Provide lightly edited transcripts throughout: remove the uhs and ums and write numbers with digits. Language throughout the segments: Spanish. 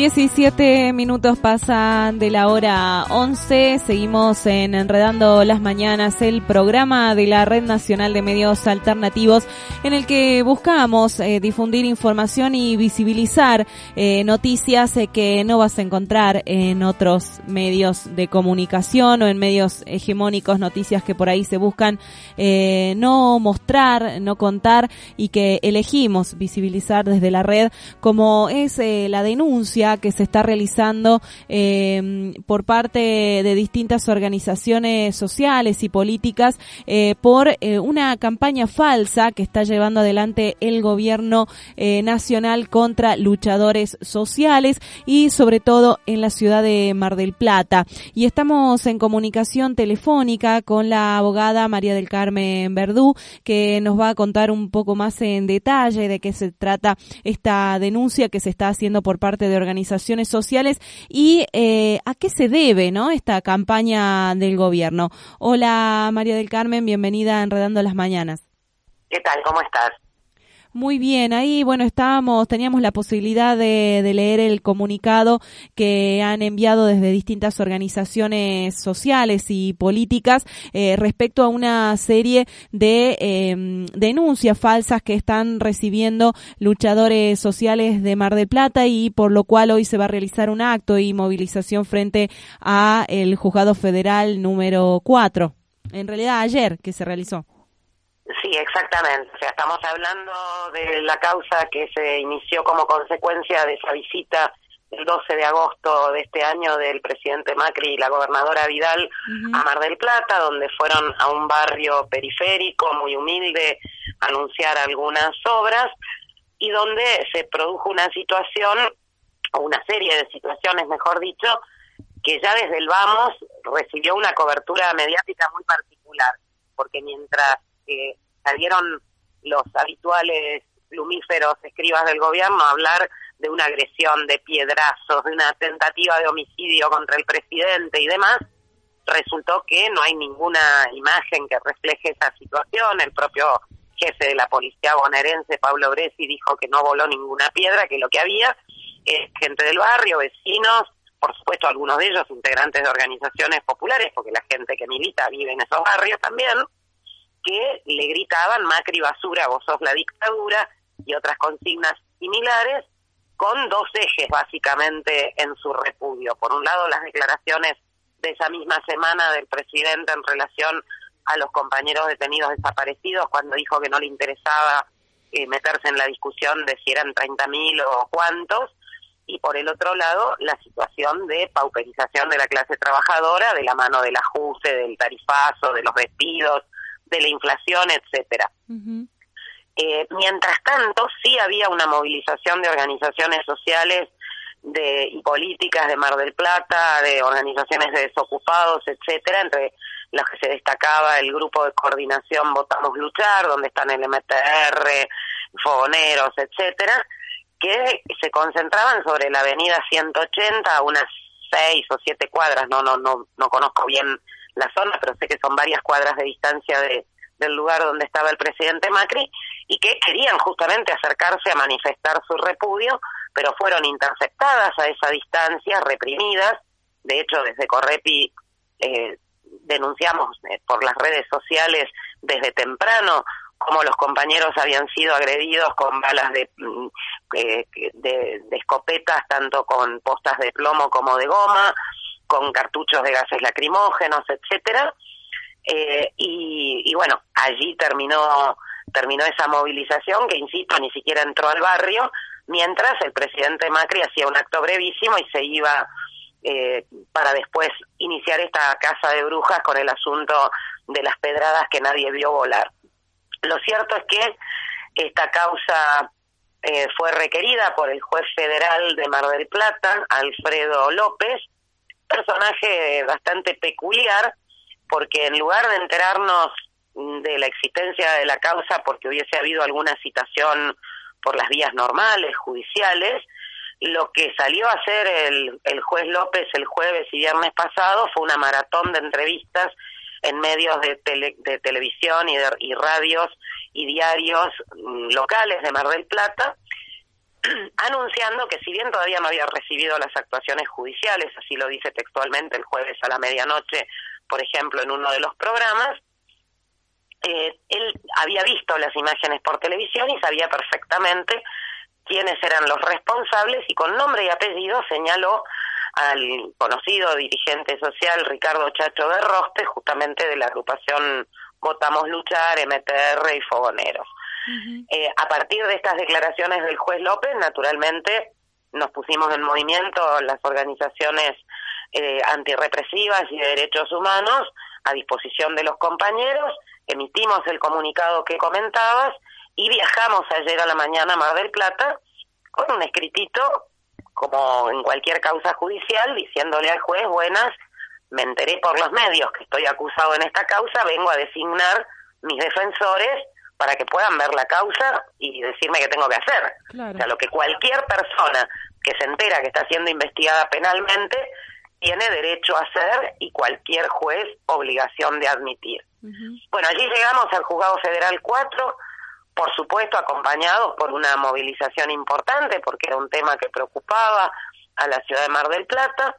17 minutos pasan de la hora 11. Seguimos en Enredando las Mañanas, el programa de la Red Nacional de Medios Alternativos, en el que buscamos difundir información y visibilizar noticias que no vas a encontrar en otros medios de comunicación o en medios hegemónicos, noticias que por ahí se buscan no mostrar, no contar, y que elegimos visibilizar desde la red, como es la denuncia que se está realizando por parte de distintas organizaciones sociales y políticas por una campaña falsa que está llevando adelante el gobierno nacional contra luchadores sociales y sobre todo en la ciudad de Mar del Plata. Y estamos en comunicación telefónica con la abogada María del Carmen Verdú, que nos va a contar un poco más en detalle de qué se trata esta denuncia que se está haciendo por parte de organizaciones sociales y a qué se debe, ¿no?, esta campaña del gobierno. Hola María del Carmen, bienvenida a Enredando las Mañanas. ¿Qué tal? ¿Cómo estás? Muy bien, ahí teníamos la posibilidad de leer el comunicado que han enviado desde distintas organizaciones sociales y políticas respecto a una serie de denuncias falsas que están recibiendo luchadores sociales de Mar del Plata, y por lo cual hoy se va a realizar un acto y movilización frente a el Juzgado Federal número 4. En realidad ayer que se realizó. Sí, exactamente. O sea, estamos hablando de la causa que se inició como consecuencia de esa visita el 12 de agosto de este año del presidente Macri y la gobernadora Vidal a Mar del Plata, donde fueron a un barrio periférico muy humilde a anunciar algunas obras y donde se produjo una situación, o una serie de situaciones, mejor dicho, que ya desde el vamos recibió una cobertura mediática muy particular, porque mientras salieron los habituales plumíferos escribas del gobierno a hablar de una agresión, de piedrazos, de una tentativa de homicidio contra el presidente y demás, resultó que no hay ninguna imagen que refleje esa situación. El propio jefe de la policía bonaerense, Pablo Gresi, dijo que no voló ninguna piedra, que lo que había es gente del barrio, vecinos, por supuesto algunos de ellos integrantes de organizaciones populares, porque la gente que milita vive en esos barrios también, que le gritaban Macri basura, vos sos la dictadura, y otras consignas similares, con dos ejes básicamente en su repudio. Por un lado, las declaraciones de esa misma semana del presidente en relación a los compañeros detenidos desaparecidos, cuando dijo que no le interesaba meterse en la discusión de si eran 30.000 o cuántos, y por el otro lado, la situación de pauperización de la clase trabajadora, de la mano del ajuste, del tarifazo, de los despidos, de la inflación, etcétera. Mientras tanto, sí había una movilización de organizaciones sociales y políticas de Mar del Plata, de organizaciones de desocupados, etcétera, entre las que se destacaba el grupo de coordinación Votamos Luchar, donde están el MTR, Fogoneros, etcétera, que se concentraban sobre la avenida 180 a unas 6 o 7 cuadras, no conozco bien la zona, pero sé que son varias cuadras de distancia del lugar donde estaba el presidente Macri, y que querían justamente acercarse a manifestar su repudio, pero fueron interceptadas a esa distancia, reprimidas. De hecho, desde Correpi denunciamos por las redes sociales desde temprano cómo los compañeros habían sido agredidos con balas de escopetas, tanto con postas de plomo como de goma, con cartuchos de gases lacrimógenos, etcétera, y bueno, allí terminó esa movilización que, insisto, ni siquiera entró al barrio, mientras el presidente Macri hacía un acto brevísimo y se iba para después iniciar esta caza de brujas con el asunto de las pedradas que nadie vio volar. Lo cierto es que esta causa fue requerida por el juez federal de Mar del Plata, Alfredo López, personaje bastante peculiar, porque en lugar de enterarnos de la existencia de la causa porque hubiese habido alguna citación por las vías normales, judiciales, lo que salió a hacer el juez López el jueves y viernes pasado fue una maratón de entrevistas en medios de televisión y radios y diarios locales de Mar del Plata, anunciando que si bien todavía no había recibido las actuaciones judiciales, así lo dice textualmente el jueves a la medianoche, por ejemplo, en uno de los programas, él había visto las imágenes por televisión y sabía perfectamente quiénes eran los responsables y con nombre y apellido señaló al conocido dirigente social Ricardo Chacho de Rospe, justamente de la agrupación Votamos Luchar, MTR y Fogoneros. A partir de estas declaraciones del juez López, naturalmente nos pusimos en movimiento las organizaciones antirrepresivas y de derechos humanos a disposición de los compañeros, emitimos el comunicado que comentabas y viajamos ayer a la mañana a Mar del Plata con un escritito, como en cualquier causa judicial, diciéndole al juez, buenas, me enteré por los medios que estoy acusado en esta causa, vengo a designar mis defensores para que puedan ver la causa y decirme qué tengo que hacer. Claro. O sea, lo que cualquier persona que se entera que está siendo investigada penalmente tiene derecho a hacer y cualquier juez obligación de admitir. Bueno, allí llegamos al Juzgado Federal 4, por supuesto acompañados por una movilización importante, porque era un tema que preocupaba a la ciudad de Mar del Plata,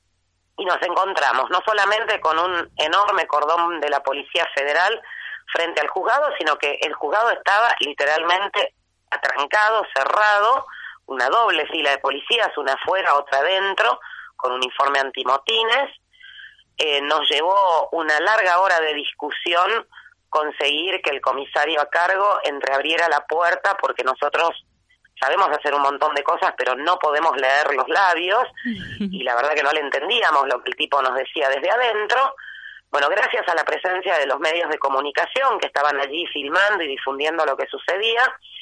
y nos encontramos no solamente con un enorme cordón de la Policía Federal frente al juzgado, sino que el juzgado estaba literalmente atrancado, cerrado, una doble fila de policías, una afuera, otra adentro, con uniforme antimotines. Nos llevó una larga hora de discusión conseguir que el comisario a cargo entreabriera la puerta, porque nosotros sabemos hacer un montón de cosas, pero no podemos leer los labios, y la verdad que no le entendíamos lo que el tipo nos decía desde adentro. Bueno, gracias a la presencia de los medios de comunicación que estaban allí filmando y difundiendo lo que sucedía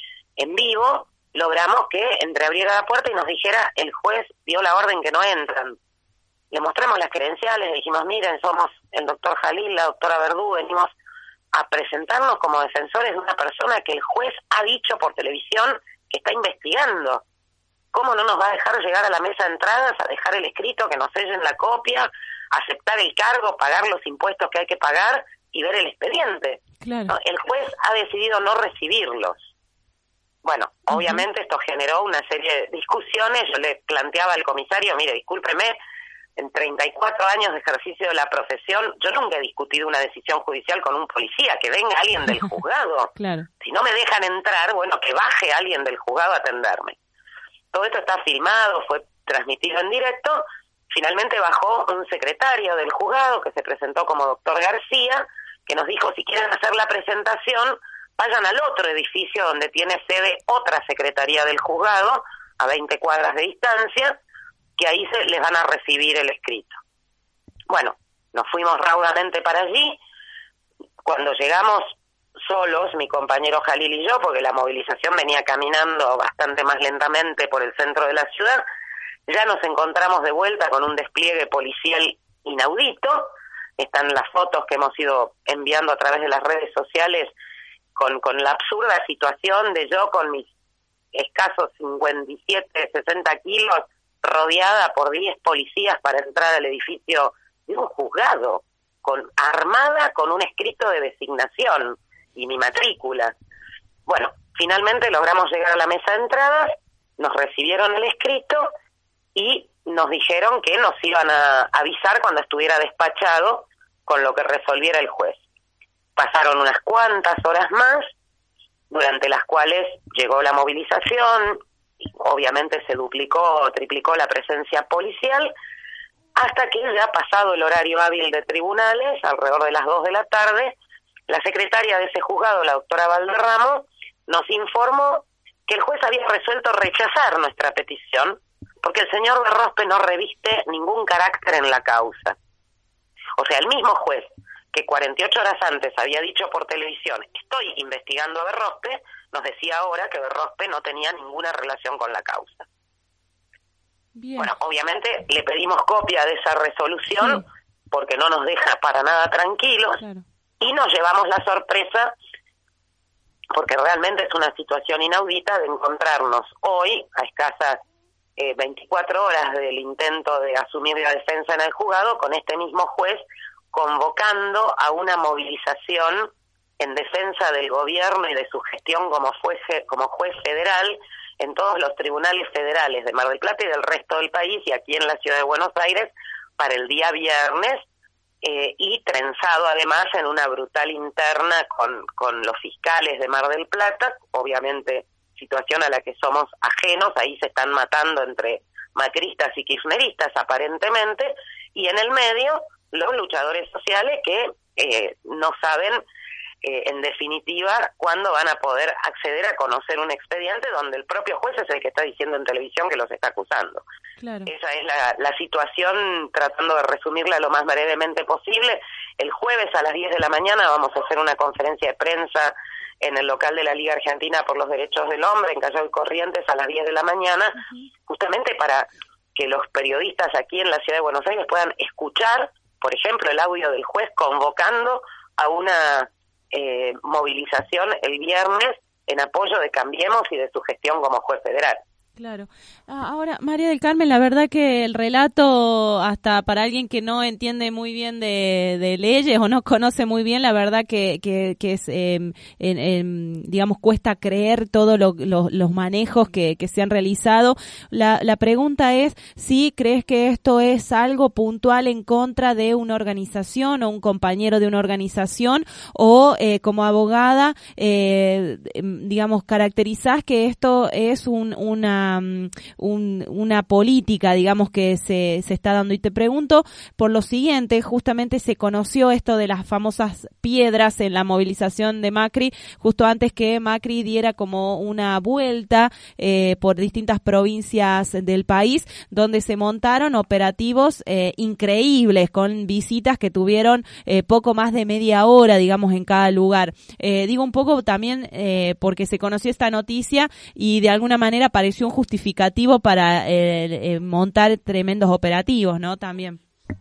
en vivo, logramos que entreabriera la puerta y nos dijera, el juez dio la orden que no entran. Le mostramos las credenciales, le dijimos, miren, somos el doctor Jalil, la doctora Verdú, venimos a presentarnos como defensores de una persona que el juez ha dicho por televisión que está investigando. ¿Cómo no nos va a dejar llegar a la mesa de entradas, a dejar el escrito, que nos sellen la copia, aceptar el cargo, pagar los impuestos que hay que pagar y ver el expediente? Claro. ¿No? El juez ha decidido no recibirlos. Bueno, obviamente esto generó una serie de discusiones. Yo le planteaba al comisario, mire, discúlpeme, en 34 años de ejercicio de la profesión, yo nunca he discutido una decisión judicial con un policía, que venga alguien del juzgado. Claro. Si no me dejan entrar, bueno, que baje alguien del juzgado a atenderme. Todo esto está filmado, fue transmitido en directo. Finalmente bajó un secretario del juzgado que se presentó como doctor García, que nos dijo, si quieren hacer la presentación, vayan al otro edificio donde tiene sede otra secretaría del juzgado, a 20 cuadras de distancia, que ahí les van a recibir el escrito. Bueno, nos fuimos raudamente para allí. Cuando llegamos solos, mi compañero Jalil y yo, porque la movilización venía caminando bastante más lentamente por el centro de la ciudad, ya nos encontramos de vuelta con un despliegue policial inaudito. Están las fotos que hemos ido enviando a través de las redes sociales con la absurda situación de yo con mis escasos 57, 60 kilos, rodeada por 10 policías para entrar al edificio de un juzgado, armada con un escrito de designación y mi matrícula. Bueno, finalmente logramos llegar a la mesa de entradas, nos recibieron el escrito y nos dijeron que nos iban a avisar cuando estuviera despachado con lo que resolviera el juez. Pasaron unas cuantas horas más, durante las cuales llegó la movilización, y obviamente se duplicó o triplicó la presencia policial, hasta que ya pasado el horario hábil de tribunales, alrededor de las 2 de la tarde, la secretaria de ese juzgado, la doctora Valderramo, nos informó que el juez había resuelto rechazar nuestra petición, porque el señor de Rospe no reviste ningún carácter en la causa. O sea, el mismo juez que 48 horas antes había dicho por televisión, estoy investigando a Berrospe, nos decía ahora que Berrospe no tenía ninguna relación con la causa. Bien. Bueno, obviamente le pedimos copia de esa resolución, porque no nos deja para nada tranquilos, claro. Y nos llevamos la sorpresa, porque realmente es una situación inaudita, de encontrarnos hoy, a escasas 24 horas del intento de asumir la defensa en el juzgado, con este mismo juez convocando a una movilización en defensa del gobierno y de su gestión como juez federal, en todos los tribunales federales de Mar del Plata y del resto del país, y aquí en la ciudad de Buenos Aires para el día viernes, y trenzado además en una brutal interna con los fiscales de Mar del Plata, obviamente situación a la que somos ajenos. Ahí se están matando entre macristas y kirchneristas aparentemente, y en el medio los luchadores sociales que no saben en definitiva cuándo van a poder acceder a conocer un expediente donde el propio juez es el que está diciendo en televisión que los está acusando. Claro. Esa es la situación, tratando de resumirla lo más brevemente posible. El jueves a las 10 de la mañana vamos a hacer una conferencia de prensa en el local de la Liga Argentina por los Derechos del Hombre, en Callao y Corrientes, a las 10 de la mañana, justamente para que los periodistas aquí en la ciudad de Buenos Aires puedan escuchar, por ejemplo, el audio del juez convocando a una movilización el viernes en apoyo de Cambiemos y de su gestión como juez federal. Claro. Ahora, María del Carmen, la verdad que el relato, hasta para alguien que no entiende muy bien de leyes o no conoce muy bien, la verdad que es, digamos, cuesta creer todos los manejos que se han realizado. La pregunta es si crees que esto es algo puntual en contra de una organización o un compañero de una organización, o como abogada, digamos, caracterizás que esto es una política, digamos, que se está dando. Y te pregunto por lo siguiente: justamente se conoció esto de las famosas piedras en la movilización de Macri, justo antes que Macri diera como una vuelta por distintas provincias del país, donde se montaron operativos increíbles, con visitas que tuvieron poco más de media hora, digamos, en cada lugar. Digo un poco también porque se conoció esta noticia y de alguna manera pareció un justificativo para montar tremendos operativos, ¿no? También.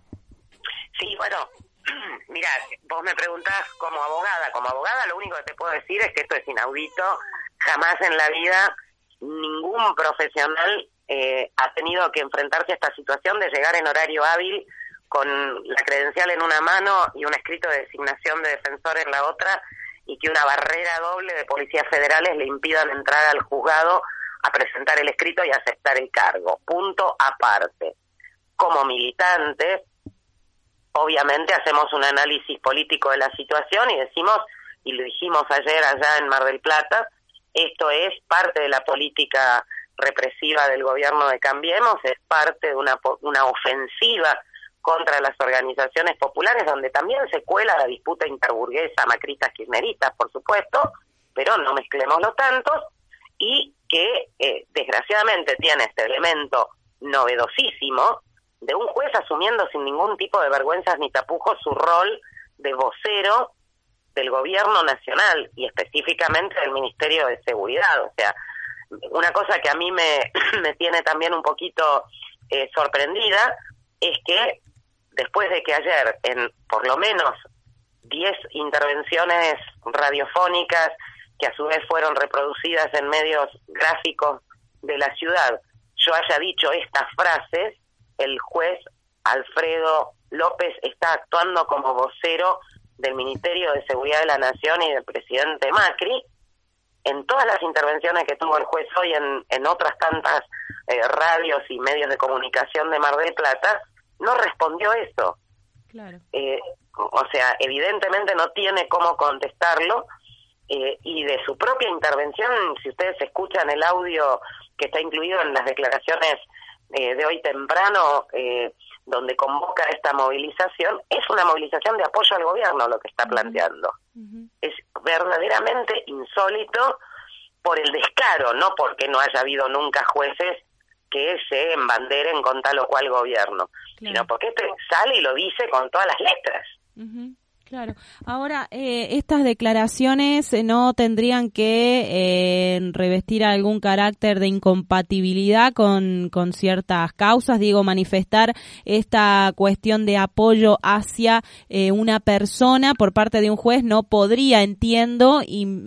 Sí, bueno, mira, vos me preguntás como abogada lo único que te puedo decir es que esto es inaudito. Jamás en la vida ningún profesional ha tenido que enfrentarse a esta situación de llegar en horario hábil con la credencial en una mano y un escrito de designación de defensor en la otra, y que una barrera doble de policías federales le impidan entrar al juzgado a presentar el escrito y aceptar el cargo. Punto aparte. Como militantes, obviamente hacemos un análisis político de la situación y decimos, y lo dijimos ayer allá en Mar del Plata, esto es parte de la política represiva del gobierno de Cambiemos, es parte de una ofensiva contra las organizaciones populares, donde también se cuela la disputa interburguesa, macristas, kirchneristas, por supuesto, pero no mezclemos los tantos, y que desgraciadamente tiene este elemento novedosísimo de un juez asumiendo sin ningún tipo de vergüenzas ni tapujos su rol de vocero del gobierno nacional y específicamente del Ministerio de Seguridad. O sea, una cosa que a mí me tiene también un poquito sorprendida es que después de que ayer en por lo menos 10 intervenciones radiofónicas que a su vez fueron reproducidas en medios gráficos de la ciudad, yo haya dicho estas frases, el juez Alfredo López está actuando como vocero del Ministerio de Seguridad de la Nación y del presidente Macri. En todas las intervenciones que tuvo el juez hoy en otras tantas radios y medios de comunicación de Mar del Plata, no respondió eso. Claro. O sea, evidentemente no tiene cómo contestarlo, y de su propia intervención, si ustedes escuchan el audio que está incluido en las declaraciones de hoy temprano, donde convoca esta movilización, es una movilización de apoyo al gobierno lo que está planteando. Es verdaderamente insólito por el descaro, no porque no haya habido nunca jueces que se embanderen con tal o cual gobierno, sino porque este sale y lo dice con todas las letras. Claro. Ahora, estas declaraciones no tendrían que revestir algún carácter de incompatibilidad con ciertas causas, digo, manifestar esta cuestión de apoyo hacia una persona por parte de un juez no podría, entiendo,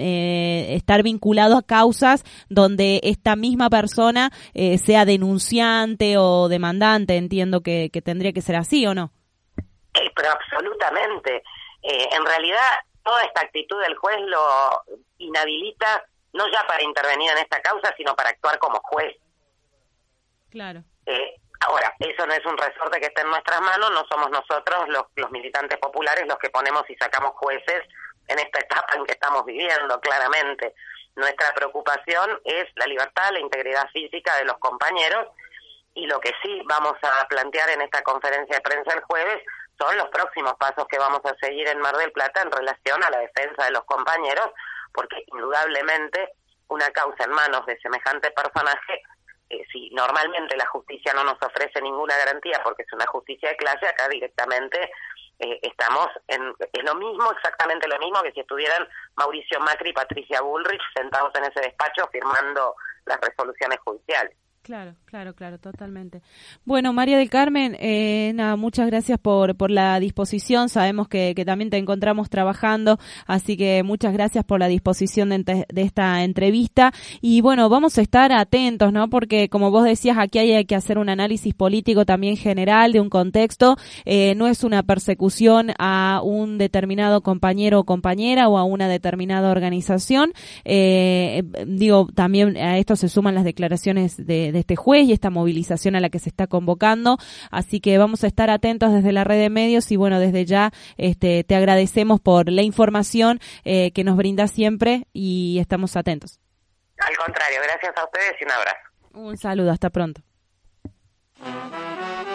estar vinculado a causas donde esta misma persona sea denunciante o demandante. Entiendo que tendría que ser así, ¿o no? Pero absolutamente. En realidad, toda esta actitud del juez lo inhabilita no ya para intervenir en esta causa, sino para actuar como juez. Claro. Ahora, eso no es un resorte que esté en nuestras manos, no somos nosotros los militantes populares los que ponemos y sacamos jueces en esta etapa en que estamos viviendo, claramente. Nuestra preocupación es la libertad, la integridad física de los compañeros, y lo que sí vamos a plantear en esta conferencia de prensa el jueves son los próximos pasos que vamos a seguir en Mar del Plata en relación a la defensa de los compañeros, porque indudablemente una causa en manos de semejante personaje, si normalmente la justicia no nos ofrece ninguna garantía porque es una justicia de clase, acá directamente estamos es lo mismo, exactamente lo mismo que si estuvieran Mauricio Macri y Patricia Bullrich sentados en ese despacho firmando las resoluciones judiciales. Claro, totalmente. Bueno, María del Carmen, nada, muchas gracias por la disposición. Sabemos que también te encontramos trabajando, así que muchas gracias por la disposición de esta entrevista. Y bueno, vamos a estar atentos, ¿no? Porque como vos decías, aquí hay que hacer un análisis político también general de un contexto. No es una persecución a un determinado compañero o compañera o a una determinada organización. También a esto se suman las declaraciones de este juez y esta movilización a la que se está convocando, así que vamos a estar atentos desde la red de medios y bueno, desde ya te agradecemos por la información que nos brinda siempre y estamos atentos. Al contrario, gracias a ustedes y un abrazo. Un saludo, hasta pronto.